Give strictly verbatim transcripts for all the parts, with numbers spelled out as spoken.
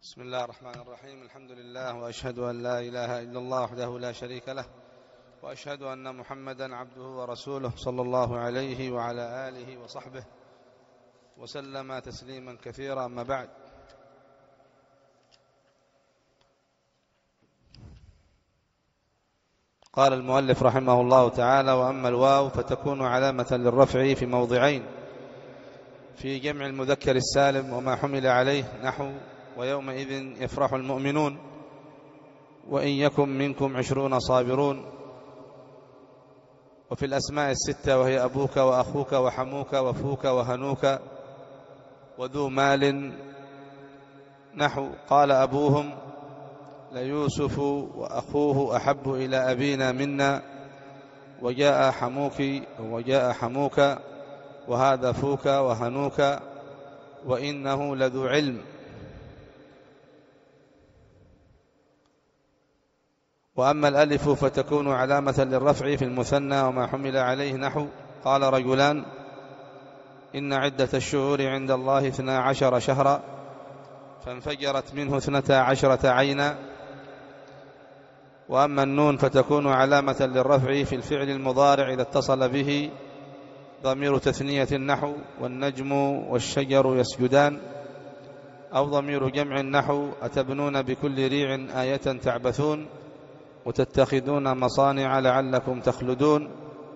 بسم الله الرحمن الرحيم. الحمد لله، وأشهد أن لا إله إلا الله وحده لا شريك له، وأشهد أن محمدا عبده ورسوله صلى الله عليه وعلى آله وصحبه وسلم تسليما كثيرا. أما بعد، قال المؤلف رحمه الله تعالى: وأما الواو فتكون علامة للرفع في موضعين: في جمع المذكر السالم وما حمل عليه، نحو ويومئذ يفرح المؤمنون، وإن يكن منكم عشرون صابرون. وفي الأسماء الستة، وهي أبوك وأخوك وحموك وفوك وهنوك وذو مال، نحو قال أبوهم ليوسف وأخوه أحب إلى أبينا منا، وجاء حموك وجاء حموك وهذا فوك وهنوك، وإنه لذو علم. وأما الألف فتكون علامة للرفع في المثنى وما حمل عليه، نحو قال رجلان إن عدة الشهور عند الله اثنا عشر شهرا فانفجرت منه اثنتا عشرة عينا. وأما النون فتكون علامة للرفع في الفعل المضارع إذا اتصل به ضمير تثنية، نحو والنجم والشجر يسجدان، أو ضمير جمع، نحو أتبنون بكل ريع آية تعبثون وتتخذون مصانع لعلكم تخلدون،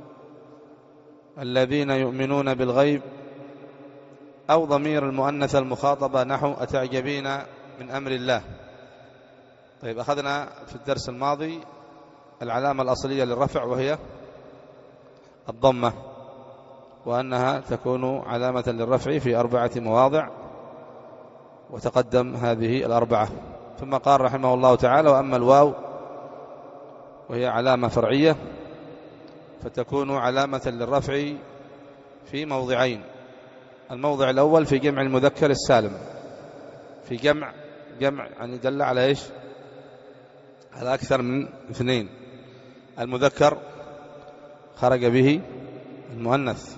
الذين يؤمنون بالغيب، أو ضمير المؤنث المخاطبة، نحو أتعجبين من أمر الله. طيب، أخذنا في الدرس الماضي العلامة الأصلية للرفع وهي الضمة، وأنها تكون علامة للرفع في أربعة مواضع، وتقدم هذه الأربعة. ثم قال رحمه الله تعالى: وأما الواو وهي علامة فرعية فتكون علامة للرفع في موضعين: الموضع الأول في جمع المذكر السالم، في جمع جمع يعني دل على إيش؟ على أكثر من اثنين. المذكر خرج به المؤنث.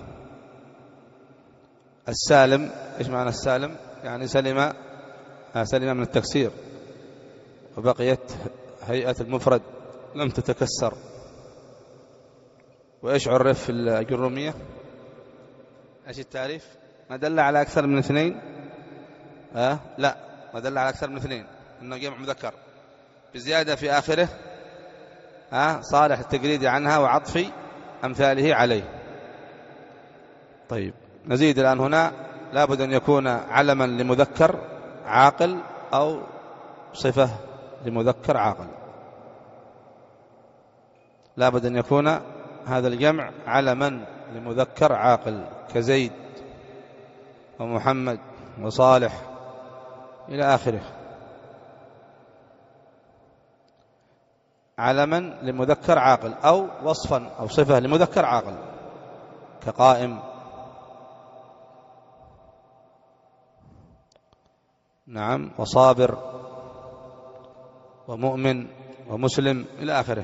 السالم، إيش معنى السالم؟ يعني سلم سلم من التكسير، وبقيت هيئة المفرد لم تتكسر. وإيش عرف في الجرومية؟ إيش التعريف؟ ما دل على أكثر من اثنين؟ أه؟ لا، ما دل على أكثر من اثنين، إنه جمع مذكر بزيادة في آخره أه؟ صالح التجريد عنها وعطف أمثاله عليه. طيب، نزيد الآن. هنا لابد أن يكون علما لمذكر عاقل أو صفة لمذكر عاقل. لابد أن يكون هذا الجمع علما لمذكر عاقل، كزيد ومحمد وصالح إلى آخره. علما لمذكر عاقل، أو وصفا أو صفة لمذكر عاقل، كقائم، نعم، وصابر ومؤمن ومسلم إلى آخره.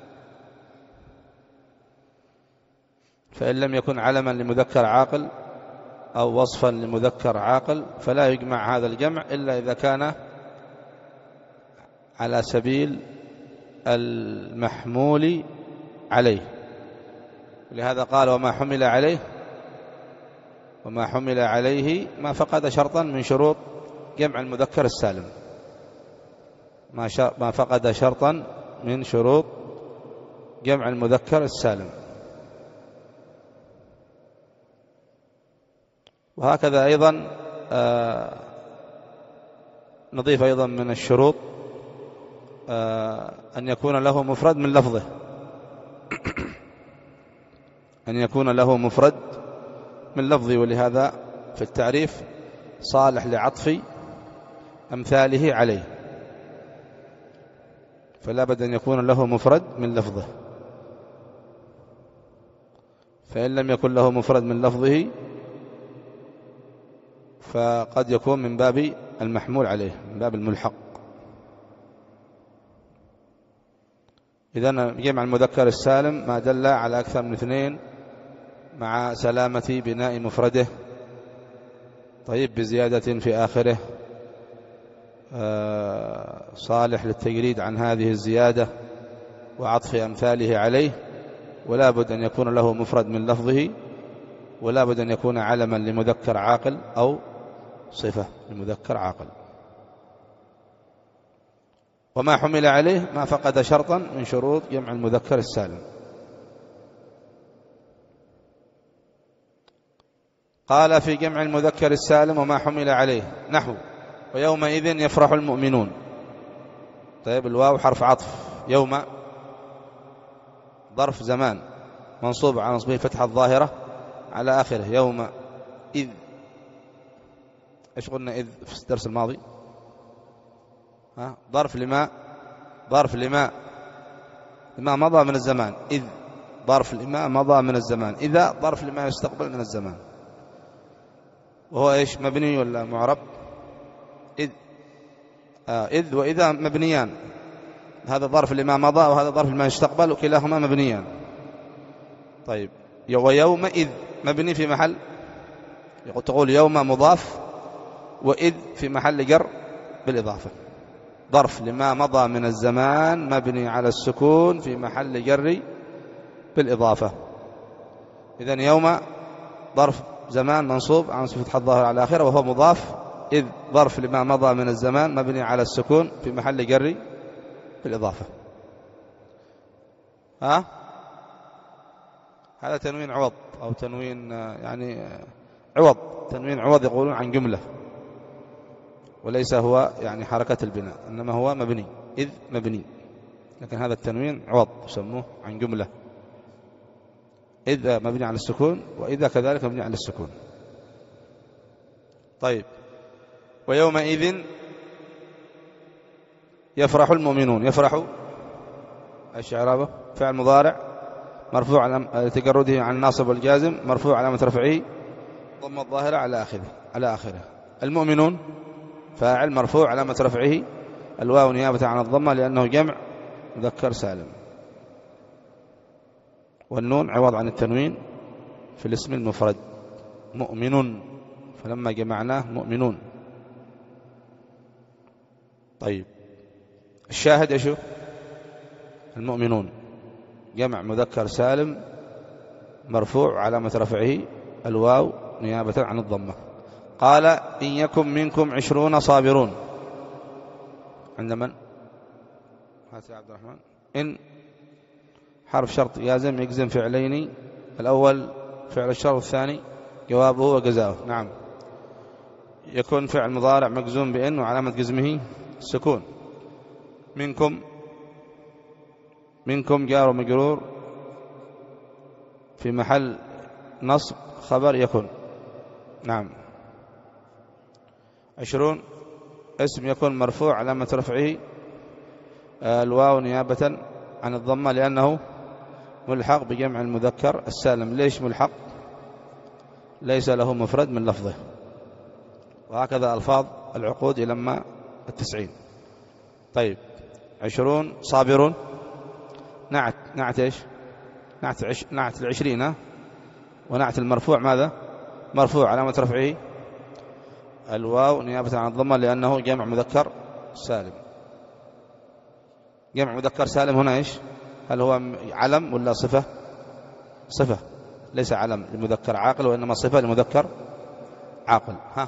فإن لم يكن علما لمذكر عاقل أو وصفا لمذكر عاقل فلا يجمع هذا الجمع إلا إذا كان على سبيل المحمول عليه. ولهذا قال: وما حمل عليه وما حمل عليه ما فقد شرطا من شروط جمع المذكر السالم، ما, ما فقد شرطا من شروط جمع المذكر السالم. وهكذا أيضا آه نضيف أيضا من الشروط آه أن يكون له مفرد من لفظه أن يكون له مفرد من لفظه. ولهذا في التعريف صالح لعطف أمثاله عليه، فلا بد أن يكون له مفرد من لفظه. فإن لم يكن له مفرد من لفظه فقد يكون من باب المحمول عليه، من باب الملحق. إذن جمع المذكر السالم ما دل على أكثر من اثنين مع سلامة بناء مفرده، طيب، بزيادة في آخره صالح للتجريد عن هذه الزيادة وعطف أمثاله عليه، ولا بد أن يكون له مفرد من لفظه، ولا بد أن يكون علما لمذكر عاقل أو صفة لمذكر عاقل. وما حمل عليه ما فقد شرطا من شروط جمع المذكر السالم. قال في جمع المذكر السالم وما حمل عليه نحو ويومئذ يفرح المؤمنون. طيب الواو حرف عطف، يوم ظرف زمان منصوب على نصبه الفتحة الظاهرة على آخره، يوم إذ. إيش قلنا إذ في الدرس الماضي؟ ها ظرف لما ظرف لما لما مضى من الزمان، إذ ظرف لما مضى من الزمان، إذا ظرف لما يستقبل من الزمان. وهو إيش مبني ولا معرب؟ إذ آه إذ وإذا مبنيان، هذا ظرف لما مضى وهذا ظرف لما يستقبل وكلاهما مبنيان. طيب ويومئذ مبني في محل، تقول يوم مضاف وإذ في محل جر بالإضافة، ظرف لما مضى من الزمان مبني على السكون في محل جر بالإضافة. إذن يوم ظرف زمان منصوب على فتحة الظاهر على آخره وهو مضاف، إذ ظرف لما مضى من الزمان مبني على السكون في محل جر بالإضافة. ها هذا تنوين عوض أو تنوين يعني عوض، تنوين عوض يقولون عن جملة، وليس هو يعني حركة البناء، إنما هو مبني، إذ مبني، لكن هذا التنوين عوض يسموه عن جملة. إذا مبني على السكون وإذا كذلك مبني على السكون. طيب ويومئذ يفرح المؤمنون. يفرح ايش اعرابه؟ فعل مضارع مرفوع على تجرده عن الناصب والجازم، مرفوع علامة رفعه ضم الظاهرة على آخره على آخره. المؤمنون فاعل مرفوع علامة رفعه الواو نيابة عن الضمة لأنه جمع مذكر سالم، والنون عوض عن التنوين في الاسم المفرد مؤمن، فلما جمعناه مؤمنون. طيب الشاهد ايش؟ المؤمنون جمع مذكر سالم مرفوع علامة رفعه الواو نيابة عن الضمة. قال إن يكن منكم عشرون صابرون. عند من؟ هذا عبد الرحمن. إن حرف شرط يازم يجزم فعلين، الأول فعل الشرط الثاني جوابه وجزاؤه. نعم يكون فعل مضارع مجزوم بإن وعلامة جزمه السكون. منكم منكم جار ومجرور في محل نصب خبر يكون. نعم عشرون اسم يكون مرفوع علامة رفعه الواو نيابة عن الضمة لأنه ملحق بجمع المذكر السالم. ليش ملحق؟ ليس له مفرد من لفظه، وهكذا ألفاظ العقود إلى ما التسعين. طيب عشرون صابرون نعت نعت إيش؟ نعت عش نعت العشرين ها؟ ونعت المرفوع ماذا؟ مرفوع علامة رفعه الواو نيابة عن الضمة لأنه جمع مذكر سالم. جمع مذكر سالم هنا إيش؟ هل هو علم ولا صفة؟ صفة، ليس علم لمذكر عاقل وإنما صفة لمذكر عاقل. ها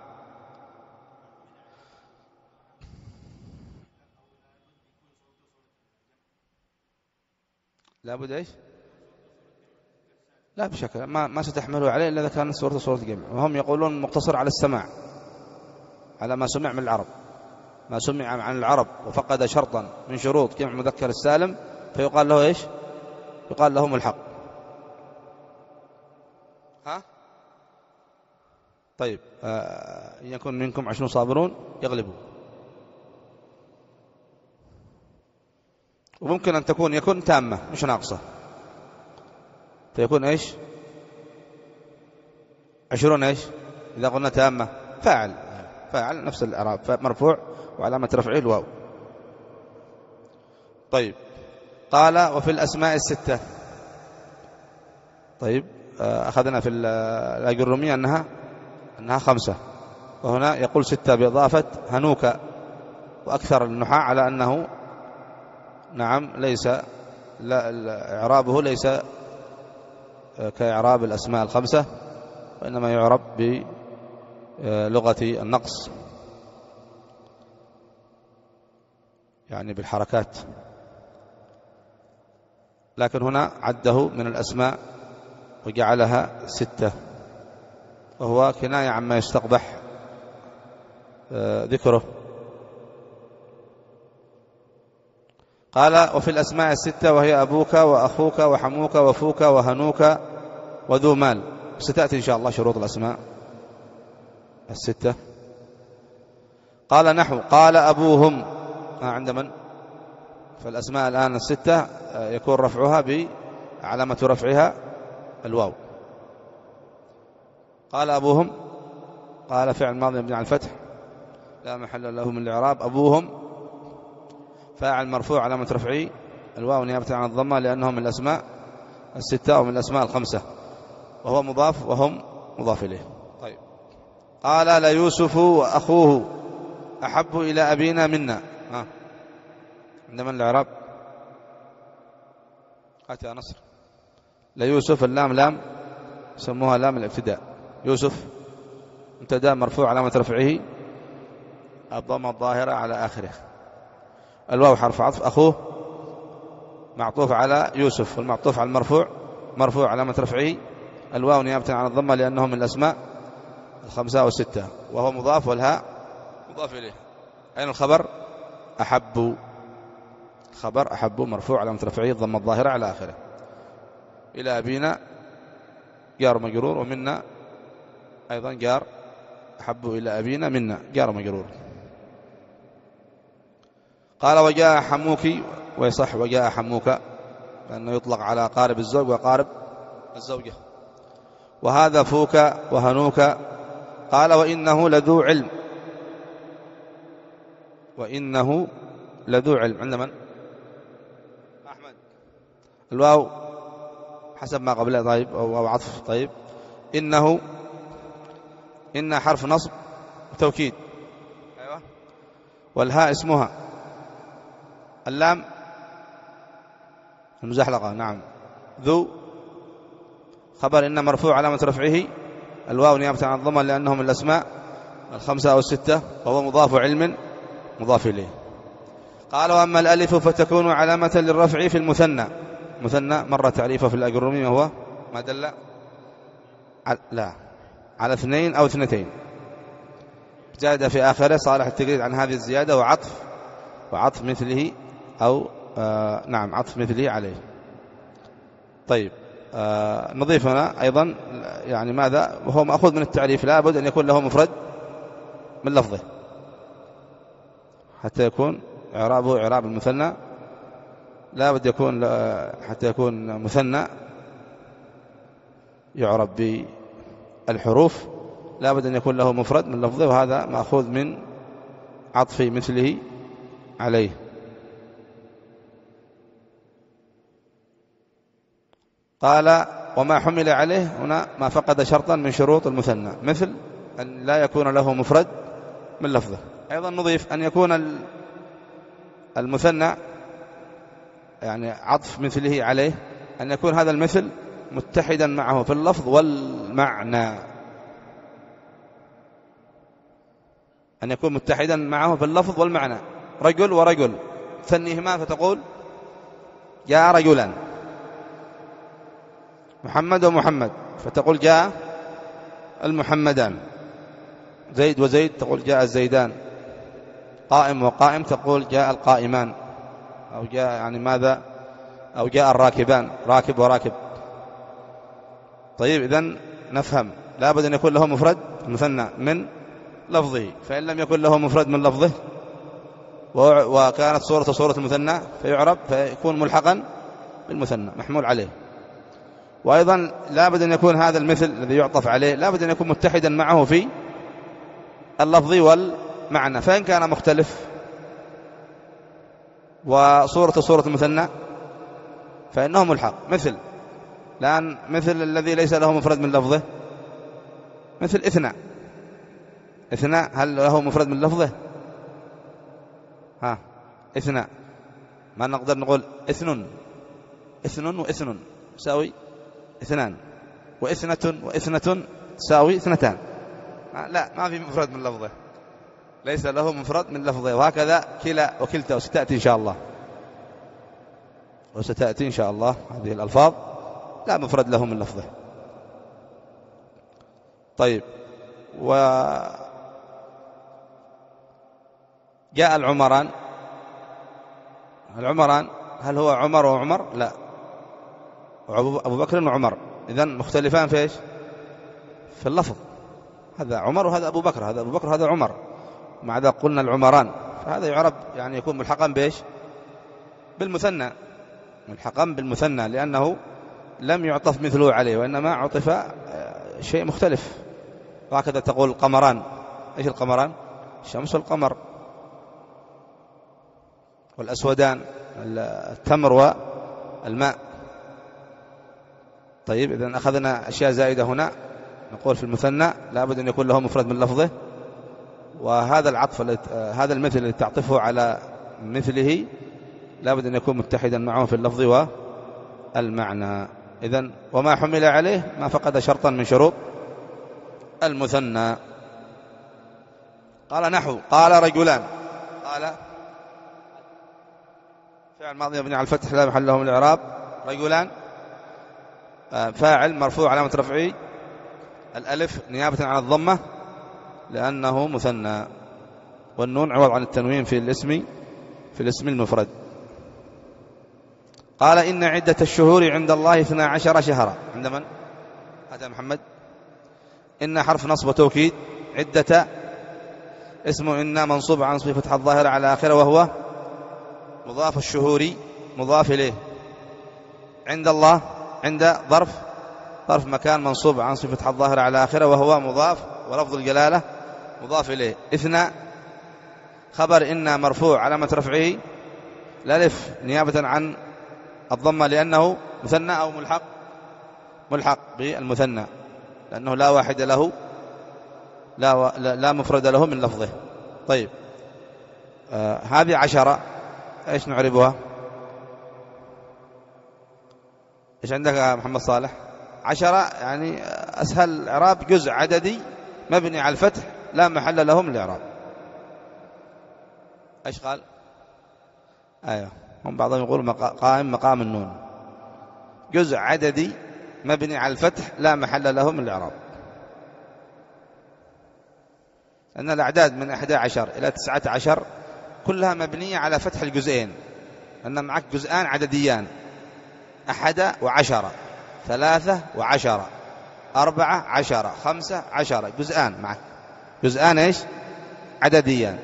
لابد إيش؟ لا بشكل ما ما ستحمله عليه إلا إذا كانت صورة صورة جمع، وهم يقولون مقتصر على السماع، على ما سمع من العرب، ما سمع عن العرب وفقد شرطا من شروط جمع مذكر السالم فيقال له إيش؟ يقال له ملحق. ها طيب آه إن يكن منكم عشرون صابرون يغلبوا. وممكن أن تكون يكون تامة مش ناقصة فيكون إيش؟ عشرون إيش؟ إذا قلنا تامة فاعل فاعل نفس الإعراب مرفوع وعلامة رفعه الواو. طيب قال وفي الأسماء الستة. طيب أخذنا في الأجرومية أنها أنها خمسة، وهنا يقول ستة بإضافة هنوك وأكثر النحاة على أنه نعم ليس لا إعرابه ليس كإعراب الأسماء الخمسة، وإنما يعرب بلغة النقص، يعني بالحركات. لكن هنا عده من الأسماء وجعلها ستة، وهو كناية عما يستقبح ذكره. قال: وفي الأسماء الستة وهي أبوك وأخوك وحموك وفوك وهنوك وذو مال. ستأتي إن شاء الله شروط الأسماء الستة. قال: نحو قال أبوهم عند من؟ فالأسماء الآن الستة يكون رفعها بعلامة رفعها الواو. قال أبوهم، قال فعل ماضي مبني على الفتح لا محل له من الإعراب. أبوهم فاعل مرفوع علامة رفعه الواو نيابة عن الضمة، لأنه من الأسماء الستة ومن الأسماء الخمسة، وهو مضاف وهم مضاف إليه. طيب. قال: ليوسف وأخوه أحب إلى أبينا منا. ها عندما الإعراب أتى نصر. ليوسف اللام لام سموها لام الابتداء. يوسف مبتدا مرفوع علامة رفعه الضمة الظاهرة على آخره. الواو حرف عطف. أخوه معطوف على يوسف، والمعطوف على المرفوع مرفوع علامة رفعه الواو نيابة عن الضمة، لأنه من الأسماء الخمسة والستة، وهو مضاف والهاء مضاف إليه. أين الخبر؟ أحب. خبر أحب مرفوع علامة رفعه الضمة الظاهرة على آخره. إلى أبينا جار مجرور، ومنا أيضا جار. أحب إلى أبينا منا جار مجرور. قال: وجاء حموك، ويصح وجاء حموك لأنه يطلق على قارب الزوج وقارب الزوجة. وهذا فوك وهنوك. قال: وإنه لذو علم. وإنه لذو علم عند من؟ أحمد. الواو حسب ما قبله. طيب، أو عطف. طيب. إنه إن حرف نصب وتوكيد. أيوة. والهاء اسمها. اللام المزحلقة. نعم. ذو خبر إن مرفوع علامة رفعه الواو نيابة عن الضمة، لأنه من الأسماء الخمسة أو الستة، وهو مضاف علم مضاف إليه. قال: وأما الألف فتكون علامة للرفع في المثنى. مثنى مر تعريفه في الأجرومي، وهو ما دل على لا على اثنين أو اثنتين، زاد في آخره صالح التجريد عن هذه الزيادة، وعطف وعطف مثله أو آه نعم عطف مثله عليه. طيب. آه نضيف هنا أيضا يعني ماذا؟ وهو مأخوذ من التعريف، لا بد أن يكون له مفرد من لفظه حتى يكون إعرابه إعراب المثنى. لا بد يكون حتى يكون مثنى يعرب بالحروف، لا بد أن يكون له مفرد من لفظه، وهذا مأخوذ من عطف مثله عليه. قال: وما حمل عليه هنا ما فقد شرطا من شروط المثنى، مثل أن لا يكون له مفرد من لفظه. أيضا نضيف أن يكون المثنى يعني عطف مثله عليه، أن يكون هذا المثل متحدا معه في اللفظ والمعنى. أن يكون متحدا معه في اللفظ والمعنى. رجل ورجل تثنيهما فتقول جاء رجلان. محمد ومحمد فتقول جاء المحمدان. زيد وزيد تقول جاء الزيدان. قائم وقائم تقول جاء القائمان، أو جاء يعني ماذا أو جاء الراكبان، راكب وراكب. طيب، إذن نفهم لا بد أن يكون له مفرد مثنى من لفظه، فإن لم يكن له مفرد من لفظه وكانت صورة صورة المثنى فيعرب فيكون ملحقا بالمثنى محمول عليه. وأيضا لا بد أن يكون هذا المثل الذي يعطف عليه لا بد أن يكون متحدا معه في اللفظ والمعنى، فإن كان مختلف وصورة صورة المثنى فإنه ملحق. مثل الآن مثل الذي ليس له مفرد من لفظه، مثل اثناء. اثناء هل له مفرد من لفظه؟ ها اثنان، ما نقدر نقول اثنن، اثنن واثنن تساوي اثنان، واثنة واثنة تساوي اثنتان. لا، ما في مفرد من لفظه، ليس له مفرد من لفظه. وهكذا كلا وكلتا، وستأتي إن شاء الله، وستأتي إن شاء الله هذه الألفاظ لا مفرد له من لفظه. طيب، وجاء العمران. العمران هل هو عمر وعمر؟ لا، أبو بكر وعمر، إذن مختلفان في إيش؟ في اللفظ. هذا عمر وهذا أبو بكر، هذا أبو بكر وهذا عمر، مع ذلك قلنا العمران، فهذا يعرب يعني يكون ملحقا بإيش؟ بالمثنى، ملحقا بالمثنى، لأنه لم يعطف مثله عليه، وإنما عطف شيء مختلف. وهكذا تقول القمران. إيش القمران؟ الشمس والقمر. والأسودان التمر والماء. طيب، إذن أخذنا أشياء زائدة هنا. نقول في المثنى لابد أن يكون له مفرد من لفظه، وهذا العطف هذا المثل الذي تعطفه على مثله لابد أن يكون متحدا معه في اللفظ والمعنى. إذن وما حمل عليه ما فقد شرطا من شروط المثنى. قال نحو قال رجلان. قال فعل ماضي مبني على الفتح لا محل له من الإعراب. رجلان فاعل مرفوع علامة رفعه الألف نيابة عن الضمة لأنه مثنى، والنون عوض عن التنوين في الاسم في الاسم المفرد. قال إن عدة الشهور عند الله اثنا عشر شهرا. عند من؟ هذا محمد. إن حرف نصب وتوكيد. عدة اسم إن منصوب عن صفة فتح الظاهر على آخره وهو مضاف، الشهور مضاف إليه. عند الله عند ظرف ظرف مكان منصوب عن صفة فتح الظاهر على آخره وهو مضاف، ولفظ الجلالة مضاف إليه. اثنى خبر إن مرفوع علامة رفعه الألف نيابة عن الضمة لأنه مثنى أو ملحق ملحق بالمثنى، لأنه لا واحد له لا, و... لا مفرد له من لفظه. طيب، آه هذه عشرة إيش نعربها؟ إيش عندك يا محمد صالح؟ عشرة يعني أسهل الإعراب جزء عددي مبني على الفتح لا محل له من الإعراب. إيش قال؟ أيوه، هم بعضهم يقول قائم مقام النون. جزء عددي مبني على الفتح لا محل له من الإعراب. أن الأعداد من أحد عشر إلى تسعة عشر كلها مبنية على فتح الجزئين، أن معك جزءان عدديان، أحد وعشرة، ثلاثة وعشرة، أربعة عشرة، خمسة عشرة، جزءان معك، جزءان إيش؟ عدديان.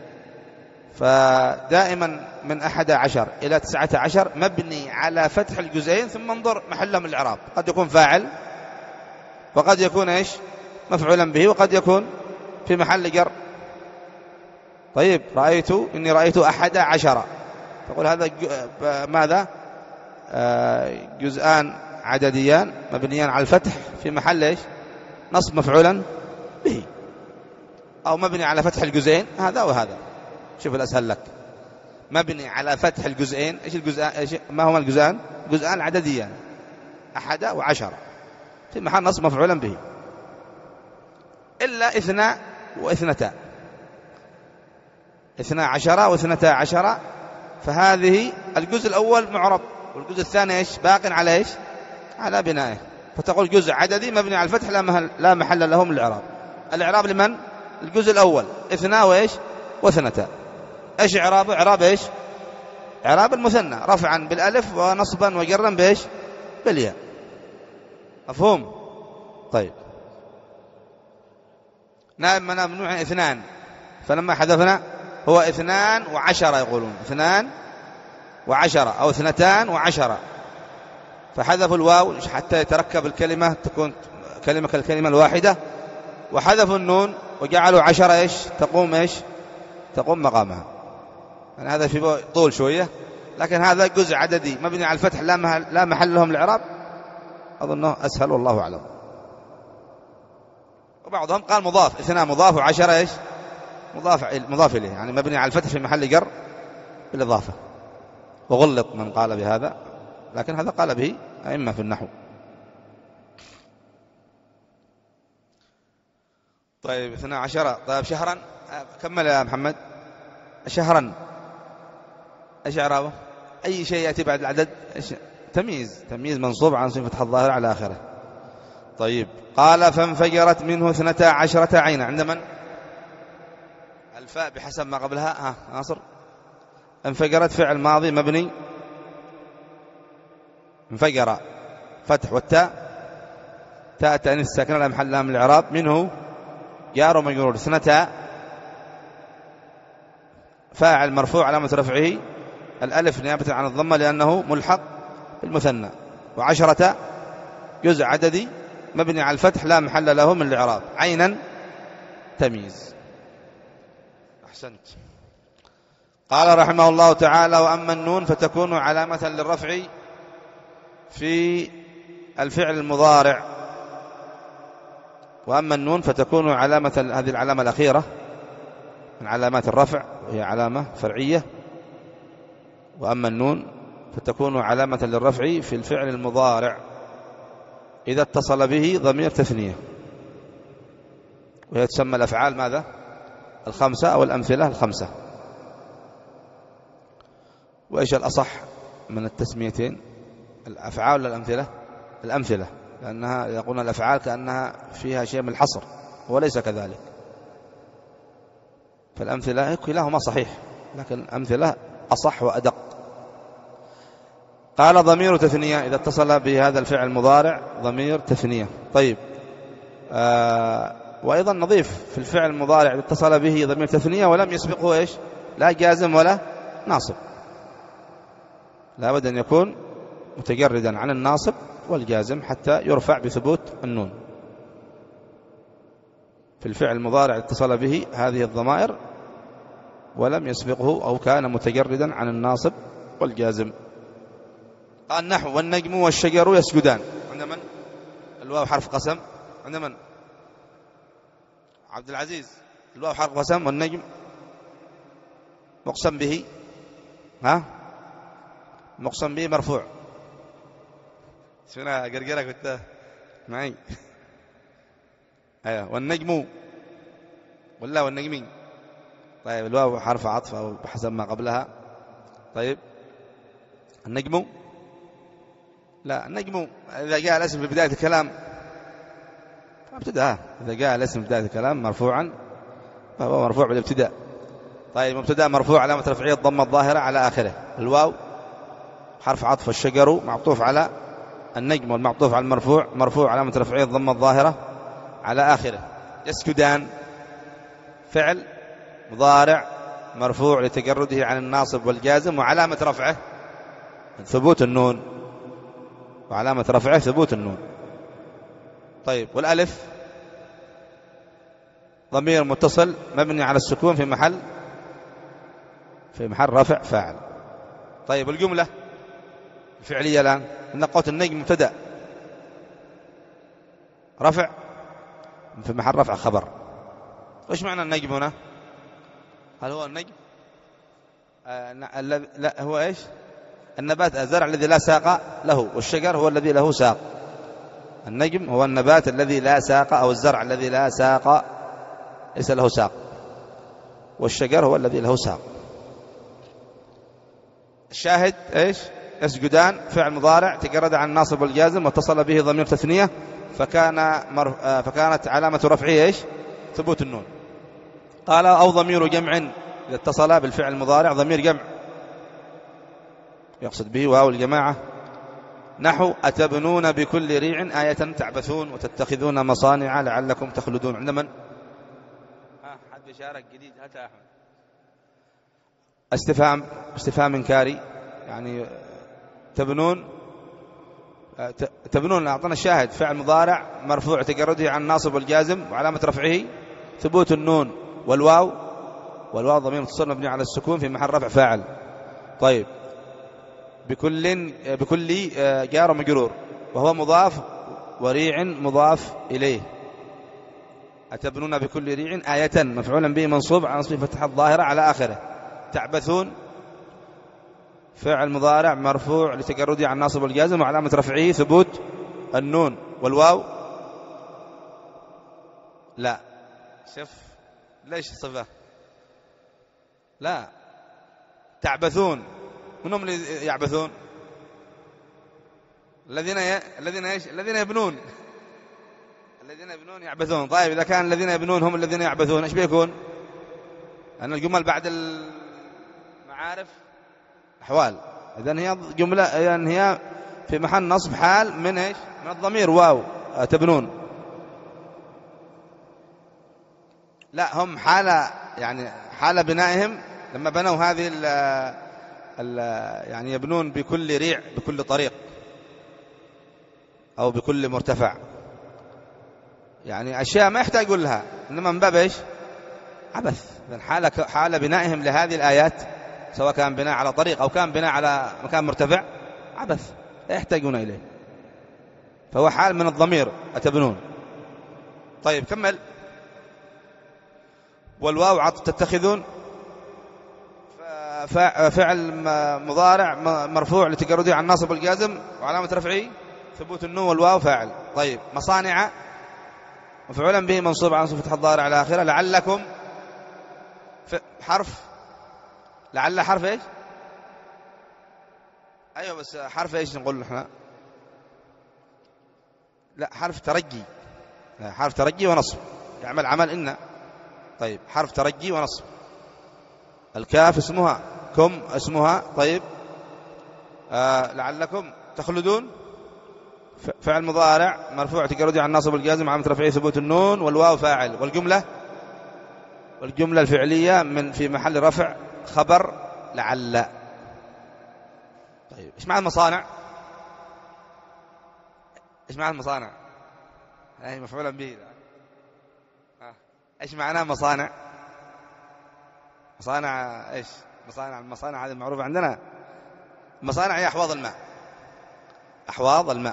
فدائما من أحد عشر إلى تسعة عشر مبني على فتح الجزئين، ثم انظر محله من الإعراب، قد يكون فاعل وقد يكون إيش؟ مفعولا به، وقد يكون في محل جر. طيب، رأيت إني رأيت أحد عشر، تقول هذا ماذا؟ جزءان عدديان مبنيان على الفتح في محل إيش؟ نصب مفعولا به، أو مبني على فتح الجزئين هذا وهذا. شوف الأسهل لك، مبني على فتح الجزئين. إيش الجزءان؟ إيش ما هما الجزءان؟ جزءان عدديان أحد وعشر في محل نصب مفعولا به، إلا اثنا واثنتا، اثنا عشر واثنتا عشر، فهذه الجزء الأول معرب، والجزء الثاني إيش؟ باق على إيش؟ على بنائه. فتقول جزء عددي مبني على الفتح لا محل له من الإعراب. الإعراب لمن؟ الجزء الأول اثنا وإيش؟ واثنتا. إيش إعرابه؟ إعراب إيش؟ إعراب المثنى، رفعا بالألف ونصبا وجرا بإيش؟ بالياء. مفهوم؟ طيب، نائب ممنوع اثنان، فلما حذفنا هو اثنان وعشرة، يقولون اثنان وعشرة أو اثنتان وعشرة، فحذفوا الواو حتى يتركب الكلمة تكون كلمة كالكلمة الواحدة، وحذفوا النون وجعلوا عشرة إيش؟ تقوم إيش؟ تقوم مقامها. يعني هذا في طول شوية، لكن هذا جزء عددي مبني على الفتح لا محل لهم الإعراب، أظنه أسهل والله أعلم. وبعضهم قال مضاف، اثنان مضاف وعشرة إيش؟ مضاف مضاف إليه، يعني مبني على الفتح في محل جر بالإضافة، وغلط من قال بهذا، لكن هذا قال به أئمة في النحو. طيب اثنا عشر. طيب شهرا، كمل يا محمد. شهرا ايش اعرابه؟ اي شيء ياتي بعد العدد تمييز، تمييز منصوب عن صفة فتح الظاهر على آخره. طيب قال فانفجرت منه اثنتا عشرة عينا. عند من؟ الفاء بحسب ما قبلها. ها ناصر. انفجرت فعل ماضي مبني، انفجر فتح، والتاء تاء تأنيث ساكنة لا محل لها من الإعراب، منه جار ومجرور. اثنتا فاعل مرفوع علامة رفعه الألف نيابة عن الضمة لأنه ملحق بالمثنى، وعشرة جزء عددي مبني على الفتح لا محل له من الإعراب. عينا تمييز. أحسنت. قال رحمه الله تعالى وأما النون فتكون علامة للرفع في الفعل المضارع. وأما النون فتكون علامة، هذه العلامة الأخيرة من علامات الرفع وهي علامة فرعية. وأما النون فتكون علامة للرفع في الفعل المضارع إذا اتصل به ضمير تثنية، وهي تسمى الأفعال ماذا؟ الخمسة أو الأمثلة الخمسة. وإيش الأصح من التسميتين؟ الأفعال ولا الأمثلة؟ الأمثلة، لأنها يقولون الأفعال كأنها فيها شيء من الحصر، وليس كذلك. فالأمثلة كلاهما صحيح، لكن الأمثلة أصح وأدق. قال ضمير تثنية إذا اتصل بهذا الفعل المضارع ضمير تثنية. طيب آه وأيضا نضيف في الفعل المضارع إذا اتصل به ضمير تثنية ولم يسبقه إيش؟ لا جازم ولا ناصب، لا بد أن يكون متجردا عن الناصب والجازم حتى يرفع بثبوت النون. في الفعل المضارع اتصل به هذه الضمائر ولم يسبقه أو كان متجردا عن الناصب والجازم. قال نحو والنجم والشجر يسجدان. عند من؟ الواو حرف قسم. عند من؟ عبد العزيز. الواو حرف قسم والنجم مقسم به. ها مقسم به مرفوع. شنو قرقرك كنت معي؟ ايوه والنجم ولا والنجمين. طيب الواو حرف عطف او بحسب ما قبلها. طيب النجم، لا النجم اذا جاء الاسم في بدايه الكلام ابتداء، اذا جاء الاسم في بدايه الكلام مرفوعا فهو مرفوع بالابتداء. طيب مبتدا مرفوع علامه رفعيه الضمه الظاهره على اخره. الواو حرف عطف، الشجر معطوف على النجم والمعطوف على المرفوع مرفوع علامة رفعه الضمة الظاهرة على آخره. يسجدان فعل مضارع مرفوع لتجرده عن الناصب والجازم، وعلامة رفعه ثبوت النون، وعلامة رفعه ثبوت النون. طيب والألف ضمير متصل مبني على السكون في محل في محل رفع فاعل. طيب الجملة الفعلية الآن إن قوة النجم مبتدأ رفع في محل رفع خبر. وإيش معنى النجم هنا؟ هل هو النجم آه لا هو إيش؟ النبات الزرع الذي لا ساق له، والشجر هو الذي له ساق. النجم هو النبات الذي لا ساق أو الزرع الذي لا ساق ليس له ساق، والشجر هو الذي له ساق. الشاهد إيش؟ يسجدان فعل مضارع تجرد عن الناصب والجازم واتصل به ضمير تثنية، فكان مر... فكانت علامة رفعه إيش؟ ثبوت النون. قال أو ضمير جمع إذا اتصل بالفعل المضارع ضمير جمع يقصد به واو الجماعة. نحو أتبنون بكل ريع آية تعبثون وتتخذون مصانع لعلكم تخلدون. عند من؟ ها حد بشارك جديد؟ هات يا أحمد. استفهام استفهام إنكاري، يعني تبنون تبنون أعطنا الشاهد فعل مضارع مرفوع تجرده عن الناصب والجازم وعلامة رفعه ثبوت النون، والواو والواو ضمير متصل مبني على السكون في محل رفع فاعل. طيب بكل بكل جار ومجرور وهو مضاف، وريع مضاف إليه. أتبنون بكل ريع آية مفعولا به منصوب على نصب فتح الظاهرة على آخره. تعبثون فعل مضارع مرفوع لتجرده عن الناصب والجازم وعلامة رفعه ثبوت النون والواو. لا شوف ليش صفة؟ لا تعبثون. من هم اللي يعبثون؟ الذين ي... الذين ايش؟ الذين يبنون. الذين يبنون يعبثون. طيب إذا كان الذين يبنون هم الذين يعبثون ايش بيكون؟ أن الجمل بعد المعارف أحوال. إذن هي جملة، يعني هي في محل نصب حال من ايش؟ من الضمير واو تبنون. لا هم حالة، يعني حال بنائهم لما بنوا هذه ال ال يعني يبنون بكل ريع بكل طريق أو بكل مرتفع، يعني أشياء ما يحتاج يقول لها، إنما من باب إيش؟ عبث. حال حال بنائهم لهذه الآيات سواء كان بناء على طريق أو كان بناء على مكان مرتفع عبث لا يحتاجون إليه، فهو حال من الضمير أتبنون. طيب كمل. والواو عطف تتخذون فعل مضارع مرفوع لتجرده عن الناصب والجازم وعلامة رفعه ثبوت النون والواو فاعل. طيب مصانع مفعولا به منصوب على صفة الضارع على آخرة. لعلكم حرف، لعل حرف ايش؟ ايوه بس حرف ايش نقول احنا؟ لا حرف ترجي، لا حرف ترجي ونصب يعمل عمل إن. طيب حرف ترجي ونصب. الكاف اسمها، كم اسمها. طيب آه لعلكم تخلدون فعل مضارع مرفوع تجرده عن الناصب والجازم علامة رفعه ثبوت النون والواو فاعل. والجملة، والجملة الفعلية من في محل رفع خبر لعل. طيب ايش معنى المصانع؟ ايش معنى المصانع؟ هي مفعولا به. ايش معناه مصانع؟ مصانع ايش؟ مصانع، المصانع هذه المعروفة عندنا. مصانع هي أحواض الماء، أحواض الماء.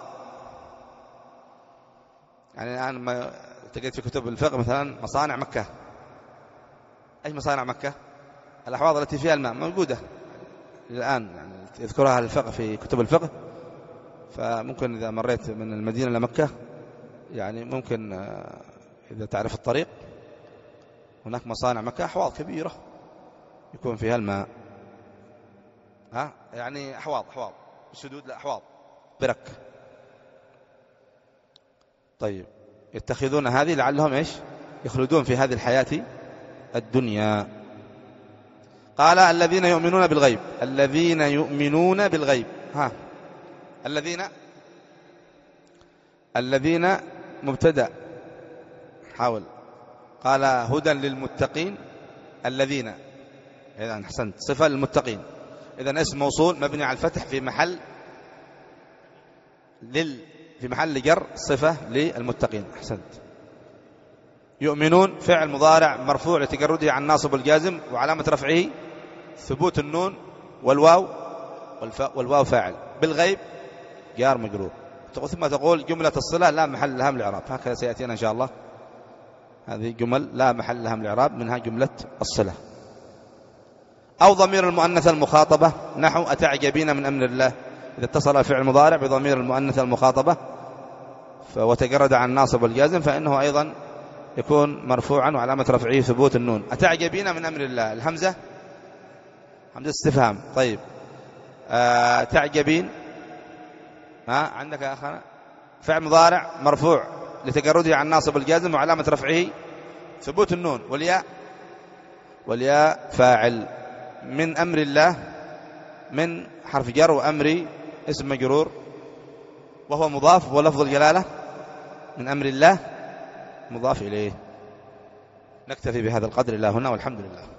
يعني الآن ما تجد في كتب الفقه مثلا مصانع مكة. ايش مصانع مكة؟ الأحواض التي فيها الماء موجودة الآن، يعني يذكرها الفقه في كتب الفقه. فممكن إذا مريت من المدينة لمكة، يعني ممكن إذا تعرف الطريق هناك مصانع مكة أحواض كبيرة يكون فيها الماء. ها يعني أحواض، أحواض سدود، لا أحواض برك. طيب يتخذون هذه لعلهم إيش؟ يخلدون في هذه الحياة الدنيا. قال الذين يؤمنون بالغيب، الذين يؤمنون بالغيب. ها الذين، الذين مبتدأ حاول. قال هدى للمتقين الذين، إذن أحسنت صفة للمتقين. إذن اسم موصول مبني على الفتح في محل لل في محل جر صفة للمتقين. أحسنت. يؤمنون فعل مضارع مرفوع لتجرده عن الناصب والجازم وعلامة رفعه ثبوت النون والواو والواو فاعل. بالغيب جار مجرور. ثم تقول جملة الصلة لا محل لها من الإعراب. هكذا سيأتينا إن شاء الله. هذه جمل لا محل لها من الإعراب، منها جملة الصلة. أو ضمير المؤنث المخاطبة نحو أتعجبين من أمر الله. إذا اتصل فعل مضارع بضمير المؤنث المخاطبة وتجرد عن الناصب والجازم فإنه أيضا يكون مرفوعا وعلامة رفعه ثبوت النون. أتعجبين من أمر الله، الهمزة همزة استفهام. طيب آه تعجبين، ها عندك يا أخانا فعل مضارع مرفوع لتجرده عن الناصب والجازم وعلامة رفعه ثبوت النون والياء، والياء فاعل. من أمر الله، من حرف جر وأمري اسم مجرور وهو مضاف ولفظ الجلالة من أمر الله مضاف إليه. نكتفي بهذا القدر الله هنا والحمد لله.